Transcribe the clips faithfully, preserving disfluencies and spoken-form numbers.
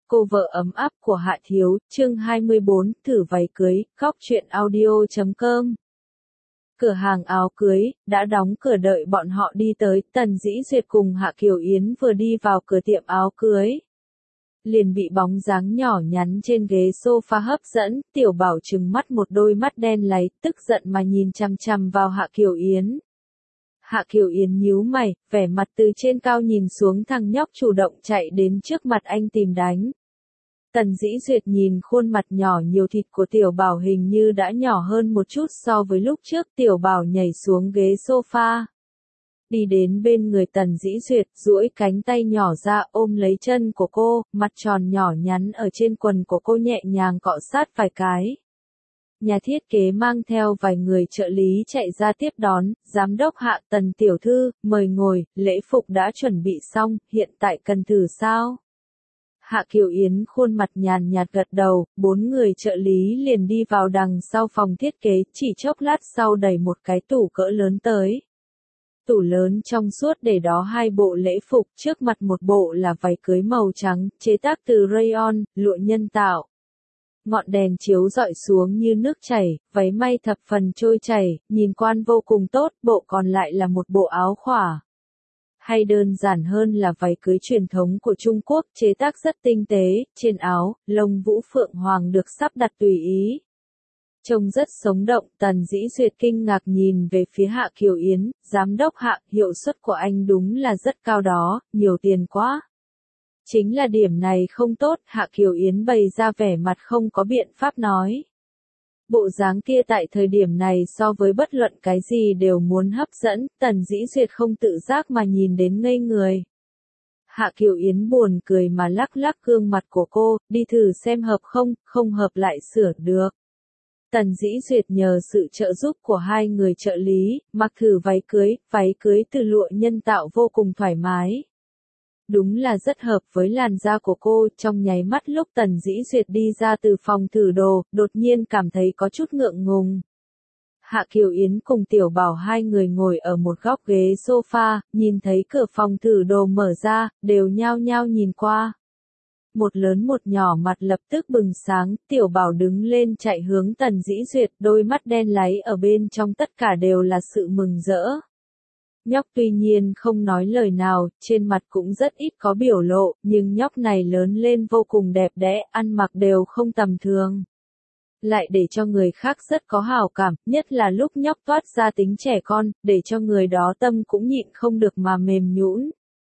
Cô vợ ấm áp của Hạ Thiếu, chương hai mươi bốn, thử váy cưới, khóc chuyện audio chấm com. Cửa hàng áo cưới, đã đóng cửa đợi bọn họ đi tới, Tần Dĩ Duyệt cùng Hạ Kiều Yến vừa đi vào cửa tiệm áo cưới. Liền bị bóng dáng nhỏ nhắn trên ghế sofa hấp dẫn, Tiểu Bảo trừng mắt một đôi mắt đen láy, tức giận mà nhìn chằm chằm vào Hạ Kiều Yến. Hạ Kiều Yến nhíu mày, vẻ mặt từ trên cao nhìn xuống thằng nhóc chủ động chạy đến trước mặt anh tìm đánh. Tần Dĩ Duyệt nhìn khuôn mặt nhỏ nhiều thịt của Tiểu Bảo hình như đã nhỏ hơn một chút so với lúc trước. Tiểu Bảo nhảy xuống ghế sofa. Đi đến bên người Tần Dĩ Duyệt, duỗi cánh tay nhỏ ra ôm lấy chân của cô, mặt tròn nhỏ nhắn ở trên quần của cô nhẹ nhàng cọ sát vài cái. Nhà thiết kế mang theo vài người trợ lý chạy ra tiếp đón, giám đốc Hạ, Tần tiểu thư, mời ngồi, lễ phục đã chuẩn bị xong, hiện tại cần thử sao? Hạ Kiều Yến khuôn mặt nhàn nhạt gật đầu, bốn người trợ lý liền đi vào đằng sau phòng thiết kế, chỉ chốc lát sau đẩy một cái tủ cỡ lớn tới. Tủ lớn trong suốt để đó hai bộ lễ phục, trước mặt một bộ là váy cưới màu trắng, chế tác từ rayon, lụa nhân tạo. Ngọn đèn chiếu rọi xuống như nước chảy, váy may thập phần trôi chảy, nhìn quan vô cùng tốt, bộ còn lại là một bộ áo khỏa. Hay đơn giản hơn là váy cưới truyền thống của Trung Quốc, chế tác rất tinh tế, trên áo, lông vũ phượng hoàng được sắp đặt tùy ý. Trông rất sống động, Tần Dĩ Duyệt kinh ngạc nhìn về phía Hạ Kiều Yến, giám đốc Hạ, hiệu suất của anh đúng là rất cao đó, nhiều tiền quá. Chính là điểm này không tốt, Hạ Kiều Yến bày ra vẻ mặt không có biện pháp nói. Bộ dáng kia tại thời điểm này so với bất luận cái gì đều muốn hấp dẫn, Tần Dĩ Duyệt không tự giác mà nhìn đến ngây người. Hạ Kiều Yến buồn cười mà lắc lắc gương mặt của cô, đi thử xem hợp không, không hợp lại sửa được. Tần Dĩ Duyệt nhờ sự trợ giúp của hai người trợ lý, mặc thử váy cưới, váy cưới từ lụa nhân tạo vô cùng thoải mái. Đúng là rất hợp với làn da của cô, trong nháy mắt lúc Tần Dĩ Duyệt đi ra từ phòng thử đồ, đột nhiên cảm thấy có chút ngượng ngùng. Hạ Kiều Yến cùng Tiểu Bảo hai người ngồi ở một góc ghế sofa, nhìn thấy cửa phòng thử đồ mở ra, đều nhao nhao nhìn qua. Một lớn một nhỏ mặt lập tức bừng sáng, Tiểu Bảo đứng lên chạy hướng Tần Dĩ Duyệt, đôi mắt đen láy ở bên trong tất cả đều là sự mừng rỡ. Nhóc tuy nhiên không nói lời nào, trên mặt cũng rất ít có biểu lộ, nhưng nhóc này lớn lên vô cùng đẹp đẽ, ăn mặc đều không tầm thường. Lại để cho người khác rất có hảo cảm, nhất là lúc nhóc toát ra tính trẻ con, để cho người đó tâm cũng nhịn không được mà mềm nhũn.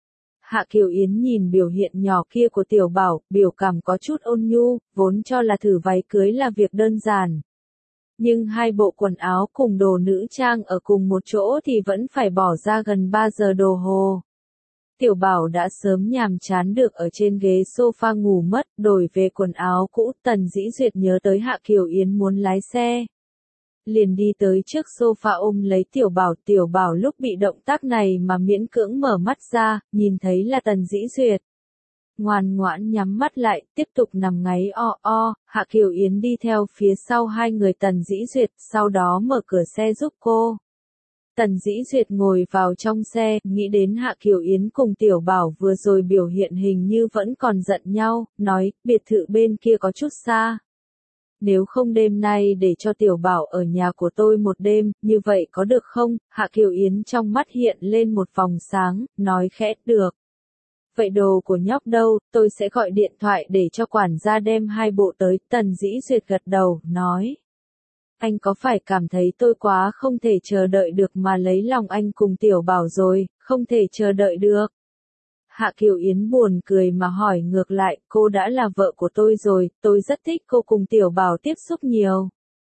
Hạ Kiều Yến nhìn biểu hiện nhỏ kia của Tiểu Bảo, biểu cảm có chút ôn nhu, vốn cho là thử váy cưới là việc đơn giản. Nhưng hai bộ quần áo cùng đồ nữ trang ở cùng một chỗ thì vẫn phải bỏ ra gần ba giờ đồ hồ. Tiểu Bảo đã sớm nhàm chán được ở trên ghế sofa ngủ mất, đổi về quần áo cũ, Tần Dĩ Duyệt nhớ tới Hạ Kiều Yến muốn lái xe. Liền đi tới trước sofa ôm lấy Tiểu Bảo, Tiểu Bảo lúc bị động tác này mà miễn cưỡng mở mắt ra, nhìn thấy là Tần Dĩ Duyệt. Ngoan ngoãn nhắm mắt lại, tiếp tục nằm ngáy o o, Hạ Kiều Yến đi theo phía sau hai người Tần Dĩ Duyệt, sau đó mở cửa xe giúp cô. Tần Dĩ Duyệt ngồi vào trong xe, nghĩ đến Hạ Kiều Yến cùng Tiểu Bảo vừa rồi biểu hiện hình như vẫn còn giận nhau, nói, biệt thự bên kia có chút xa. Nếu không đêm nay để cho Tiểu Bảo ở nhà của tôi một đêm, như vậy có được không? Hạ Kiều Yến trong mắt hiện lên một vòng sáng, nói khẽ, được. Vậy đồ của nhóc đâu, tôi sẽ gọi điện thoại để cho quản gia đem hai bộ tới, Tần Dĩ Duyệt gật đầu, nói. Anh có phải cảm thấy tôi quá không thể chờ đợi được mà lấy lòng anh cùng Tiểu Bảo rồi, không thể chờ đợi được. Hạ Kiều Yến buồn cười mà hỏi ngược lại, cô đã là vợ của tôi rồi, tôi rất thích cô cùng Tiểu Bảo tiếp xúc nhiều.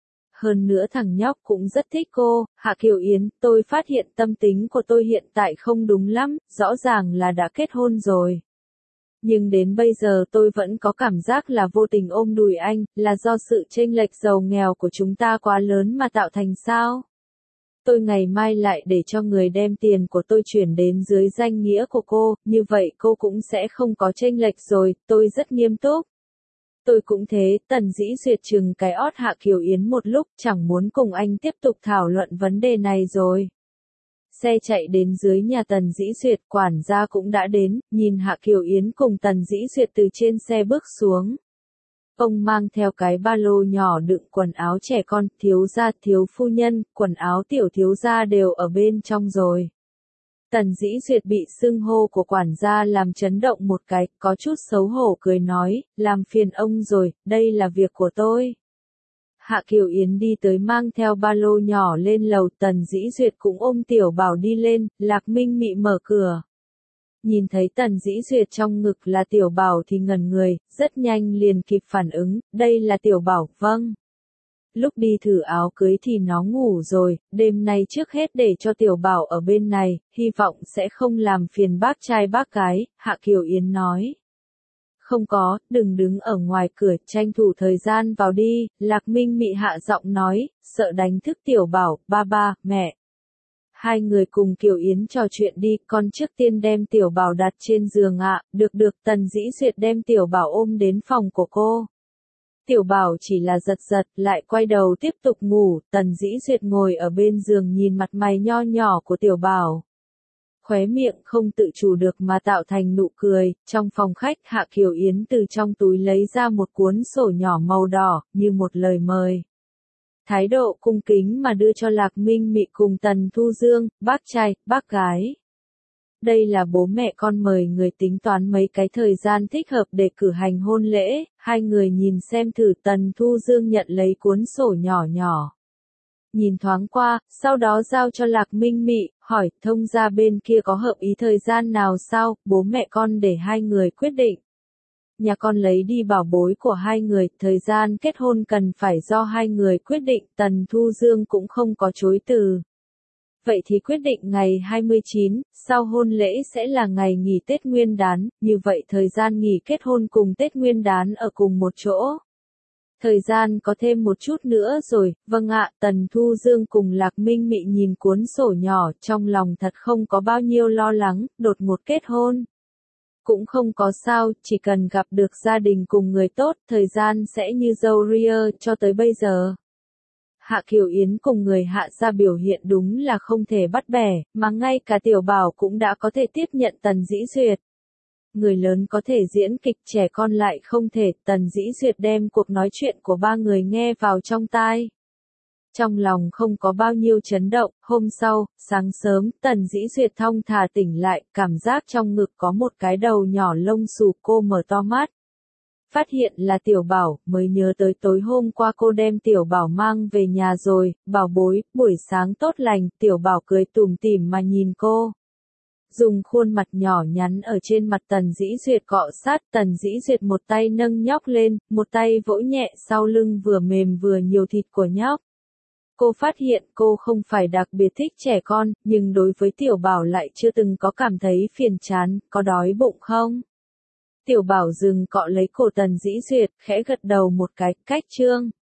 Hơn nữa thằng nhóc cũng rất thích cô, Hạ Kiều Yến, tôi phát hiện tâm tính của tôi hiện tại không đúng lắm, rõ ràng là đã kết hôn rồi. Nhưng đến bây giờ tôi vẫn có cảm giác là vô tình ôm đùi anh, là do sự chênh lệch giàu nghèo của chúng ta quá lớn mà tạo thành sao? Tôi ngày mai lại để cho người đem tiền của tôi chuyển đến dưới danh nghĩa của cô, như vậy cô cũng sẽ không có chênh lệch rồi, tôi rất nghiêm túc. Tôi cũng thế, Tần Dĩ Duyệt chừng cái ót Hạ Kiều Yến một lúc, chẳng muốn cùng anh tiếp tục thảo luận vấn đề này rồi. xe chạy đến dưới nhà Tần Dĩ Duyệt, quản gia cũng đã đến, nhìn Hạ Kiều Yến cùng Tần Dĩ Duyệt từ trên xe bước xuống. Ông mang theo cái ba lô nhỏ đựng quần áo trẻ con, thiếu gia, thiếu phu nhân, quần áo tiểu thiếu gia đều ở bên trong rồi. Tần Dĩ Duyệt bị xưng hô của quản gia làm chấn động một cái, có chút xấu hổ cười nói, làm phiền ông rồi, đây là việc của tôi. Hạ Kiều Yến đi tới mang theo ba lô nhỏ lên lầu, Tần Dĩ Duyệt cũng ôm Tiểu Bảo đi lên, Lạc Minh Mị mở cửa. Nhìn thấy Tần Dĩ Duyệt trong ngực là Tiểu Bảo thì ngẩn người, rất nhanh liền kịp phản ứng, đây là Tiểu Bảo, vâng. Lúc đi thử áo cưới thì nó ngủ rồi, đêm nay trước hết để cho Tiểu Bảo ở bên này, hy vọng sẽ không làm phiền bác trai bác gái, Hạ Kiều Yến nói. Không có, đừng đứng ở ngoài cửa, tranh thủ thời gian vào đi, Lạc Minh Mị hạ giọng nói, sợ đánh thức Tiểu Bảo, ba ba, mẹ. Hai người cùng Kiều Yến trò chuyện đi, con trước tiên đem Tiểu Bảo đặt trên giường ạ, được được, Tần Dĩ Duyệt đem Tiểu Bảo ôm đến phòng của cô. Tiểu Bảo chỉ là giật giật, lại quay đầu tiếp tục ngủ, Tần Dĩ Duyệt ngồi ở bên giường nhìn mặt mày nho nhỏ của Tiểu Bảo. Khóe miệng không tự chủ được mà tạo thành nụ cười, trong phòng khách Hạ Kiều Yến từ trong túi lấy ra một cuốn sổ nhỏ màu đỏ, như một lời mời. Thái độ cung kính mà đưa cho Lạc Minh Mị cùng Tần Thu Dương, bác trai, bác gái. Đây là bố mẹ con mời người tính toán mấy cái thời gian thích hợp để cử hành hôn lễ, hai người nhìn xem thử. Tần Thu Dương nhận lấy cuốn sổ nhỏ nhỏ. Nhìn thoáng qua, sau đó giao cho Lạc Minh Mị, hỏi thông gia bên kia có hợp ý thời gian nào sao, bố mẹ con để hai người quyết định. Nhà con lấy đi bảo bối của hai người, thời gian kết hôn cần phải do hai người quyết định, Tần Thu Dương cũng không có chối từ. Vậy thì quyết định ngày hai mươi chín, sau hôn lễ sẽ là ngày nghỉ Tết Nguyên đán, như vậy thời gian nghỉ kết hôn cùng Tết Nguyên đán ở cùng một chỗ. Thời gian có thêm một chút nữa rồi, vâng ạ, Tần Thu Dương cùng Lạc Minh Mị nhìn cuốn sổ nhỏ, trong lòng thật không có bao nhiêu lo lắng, đột ngột kết hôn. Cũng không có sao, chỉ cần gặp được gia đình cùng người tốt, thời gian sẽ như dâu ria cho tới bây giờ. Hạ Kiều Yến cùng người Hạ gia biểu hiện đúng là không thể bắt bẻ, mà ngay cả Tiểu Bảo cũng đã có thể tiếp nhận Tần Dĩ Duyệt. Người lớn có thể diễn kịch, trẻ con lại không thể, Tần Dĩ Duyệt đem cuộc nói chuyện của ba người nghe vào trong tai. Trong lòng không có bao nhiêu chấn động, hôm sau, sáng sớm, Tần Dĩ Duyệt thong thả tỉnh lại, cảm giác trong ngực có một cái đầu nhỏ lông xù, cô mở to mắt. Phát hiện là Tiểu Bảo, mới nhớ tới tối hôm qua cô đem Tiểu Bảo mang về nhà rồi, bảo bối, buổi sáng tốt lành, Tiểu Bảo cười tủm tỉm mà nhìn cô. Dùng khuôn mặt nhỏ nhắn ở trên mặt Tần Dĩ Duyệt cọ sát, Tần Dĩ Duyệt một tay nâng nhóc lên, một tay vỗ nhẹ sau lưng vừa mềm vừa nhiều thịt của nhóc. Cô phát hiện cô không phải đặc biệt thích trẻ con, nhưng đối với Tiểu Bảo lại chưa từng có cảm thấy phiền chán, có đói bụng không? Tiểu Bảo dừng cọ lấy cổ Tần Dĩ Duyệt, khẽ gật đầu một cái, cách trương.